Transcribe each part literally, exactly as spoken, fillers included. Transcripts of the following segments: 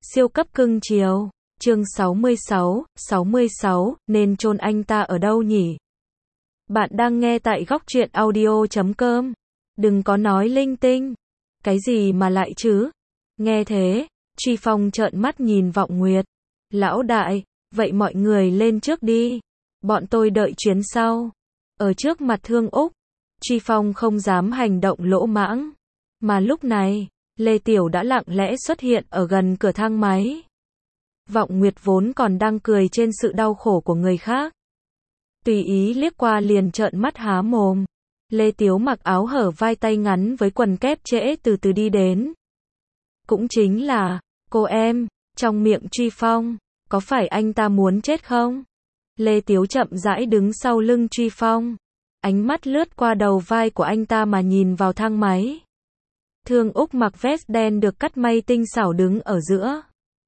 Siêu cấp cưng chiều. Chương sáu mươi sáu, sáu mươi sáu, nên chôn anh ta ở đâu nhỉ? Bạn đang nghe tại góc truyện audio chấm com. Đừng có nói linh tinh. Cái gì mà lại chứ? Nghe thế, Truy Phong trợn mắt nhìn Vọng Nguyệt. Lão đại, vậy mọi người lên trước đi. Bọn tôi đợi chuyến sau. Ở trước mặt Thương Úc, Truy Phong không dám hành động lỗ mãng. Mà lúc này, Lê Tiểu đã lặng lẽ xuất hiện ở gần cửa thang máy. Vọng Nguyệt vốn còn đang cười trên sự đau khổ của người khác. Tùy ý liếc qua liền trợn mắt há mồm. Lê Tiếu mặc áo hở vai tay ngắn với quần kép trễ từ từ đi đến. Cũng chính là, cô em, trong miệng Truy Phong, có phải anh ta muốn chết không? Lê Tiếu chậm rãi đứng sau lưng Truy Phong. Ánh mắt lướt qua đầu vai của anh ta mà nhìn vào thang máy. Thương Úc mặc vest đen được cắt may tinh xảo đứng ở giữa.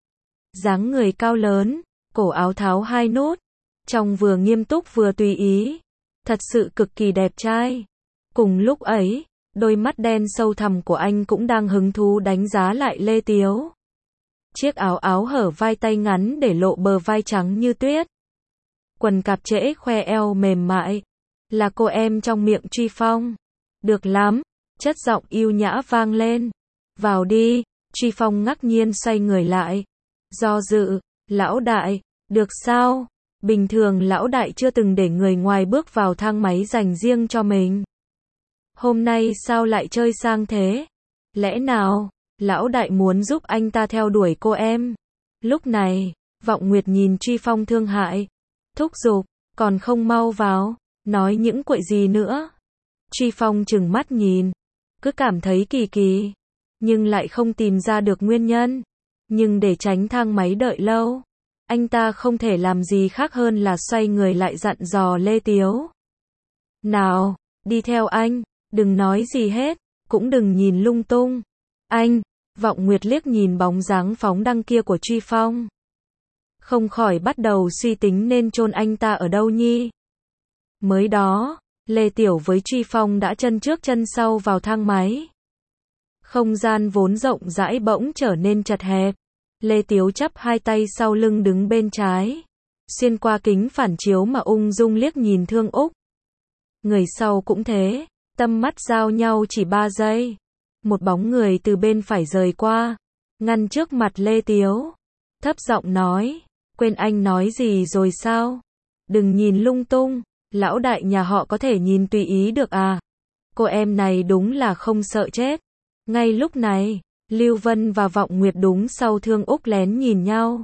Dáng người cao lớn, cổ áo tháo hai nút, trông vừa nghiêm túc vừa tùy ý, thật sự cực kỳ đẹp trai. Cùng lúc ấy, đôi mắt đen sâu thẳm của anh cũng đang hứng thú đánh giá lại Lê Tiếu. Chiếc áo áo hở vai tay ngắn để lộ bờ vai trắng như tuyết. Quần cạp trễ khoe eo mềm mại, là cô em trong miệng Truy Phong. Được lắm, chất giọng yêu nhã vang lên. Vào đi, Truy Phong ngạc nhiên xoay người lại. Do dự, lão đại, được sao? Bình thường lão đại chưa từng để người ngoài bước vào thang máy dành riêng cho mình. Hôm nay sao lại chơi sang thế? Lẽ nào, lão đại muốn giúp anh ta theo đuổi cô em? Lúc này, Vọng Nguyệt nhìn Truy Phong thương hại. Thúc giục, còn không mau vào, nói những quậy gì nữa? Truy Phong trừng mắt nhìn, cứ cảm thấy kỳ kỳ, nhưng lại không tìm ra được nguyên nhân. Nhưng để tránh thang máy đợi lâu, anh ta không thể làm gì khác hơn là xoay người lại dặn dò Lê Tiếu. Nào, đi theo anh, đừng nói gì hết, cũng đừng nhìn lung tung. Anh, Vọng Nguyệt liếc nhìn bóng dáng phóng đăng kia của Truy Phong. Không khỏi bắt đầu suy tính nên chôn anh ta ở đâu nhi. Mới đó, Lê Tiểu với Truy Phong đã chân trước chân sau vào thang máy. Không gian vốn rộng rãi bỗng trở nên chật hẹp. Lê Tiếu chắp hai tay sau lưng đứng bên trái. Xuyên qua kính phản chiếu mà ung dung liếc nhìn Thương Úc. Người sau cũng thế, tâm mắt giao nhau chỉ ba giây. Một bóng người từ bên phải rời qua, ngăn trước mặt Lê Tiếu. Thấp giọng nói, quên anh nói gì rồi sao? Đừng nhìn lung tung, lão đại nhà họ có thể nhìn tùy ý được à? Cô em này đúng là không sợ chết. Ngay lúc này, Lưu Vân và Vọng Nguyệt đúng sau Thương Úc lén nhìn nhau.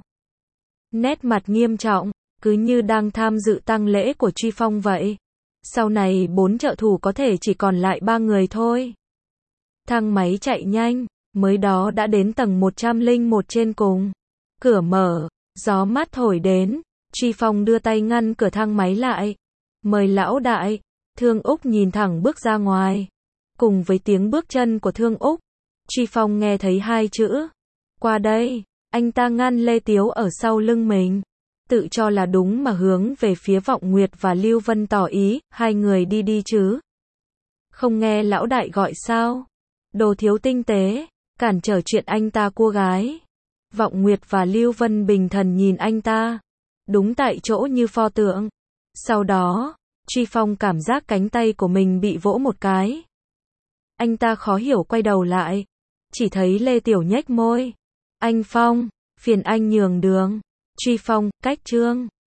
Nét mặt nghiêm trọng, cứ như đang tham dự tang lễ của Truy Phong vậy. Sau này bốn trợ thủ có thể chỉ còn lại ba người thôi. Thang máy chạy nhanh, mới đó đã đến tầng một trăm lẻ một trên cùng. Cửa mở, gió mát thổi đến, Truy Phong đưa tay ngăn cửa thang máy lại. Mời lão đại. Thương Úc nhìn thẳng bước ra ngoài. Cùng với tiếng bước chân của Thương Úc, Truy Phong nghe thấy hai chữ. Qua đây, anh ta ngăn Lê Tiếu ở sau lưng mình. Tự cho là đúng mà hướng về phía Vọng Nguyệt và Lưu Vân tỏ ý, hai người đi đi chứ. Không nghe lão đại gọi sao? Đồ thiếu tinh tế, cản trở chuyện anh ta cua gái. Vọng Nguyệt và Lưu Vân bình thần nhìn anh ta. Đúng tại chỗ như pho tượng. Sau đó, Truy Phong cảm giác cánh tay của mình bị vỗ một cái. Anh ta khó hiểu quay đầu lại. Chỉ thấy Lê Tiểu nhếch môi. Anh Phong, phiền anh nhường đường. Truy Phong, cách trương.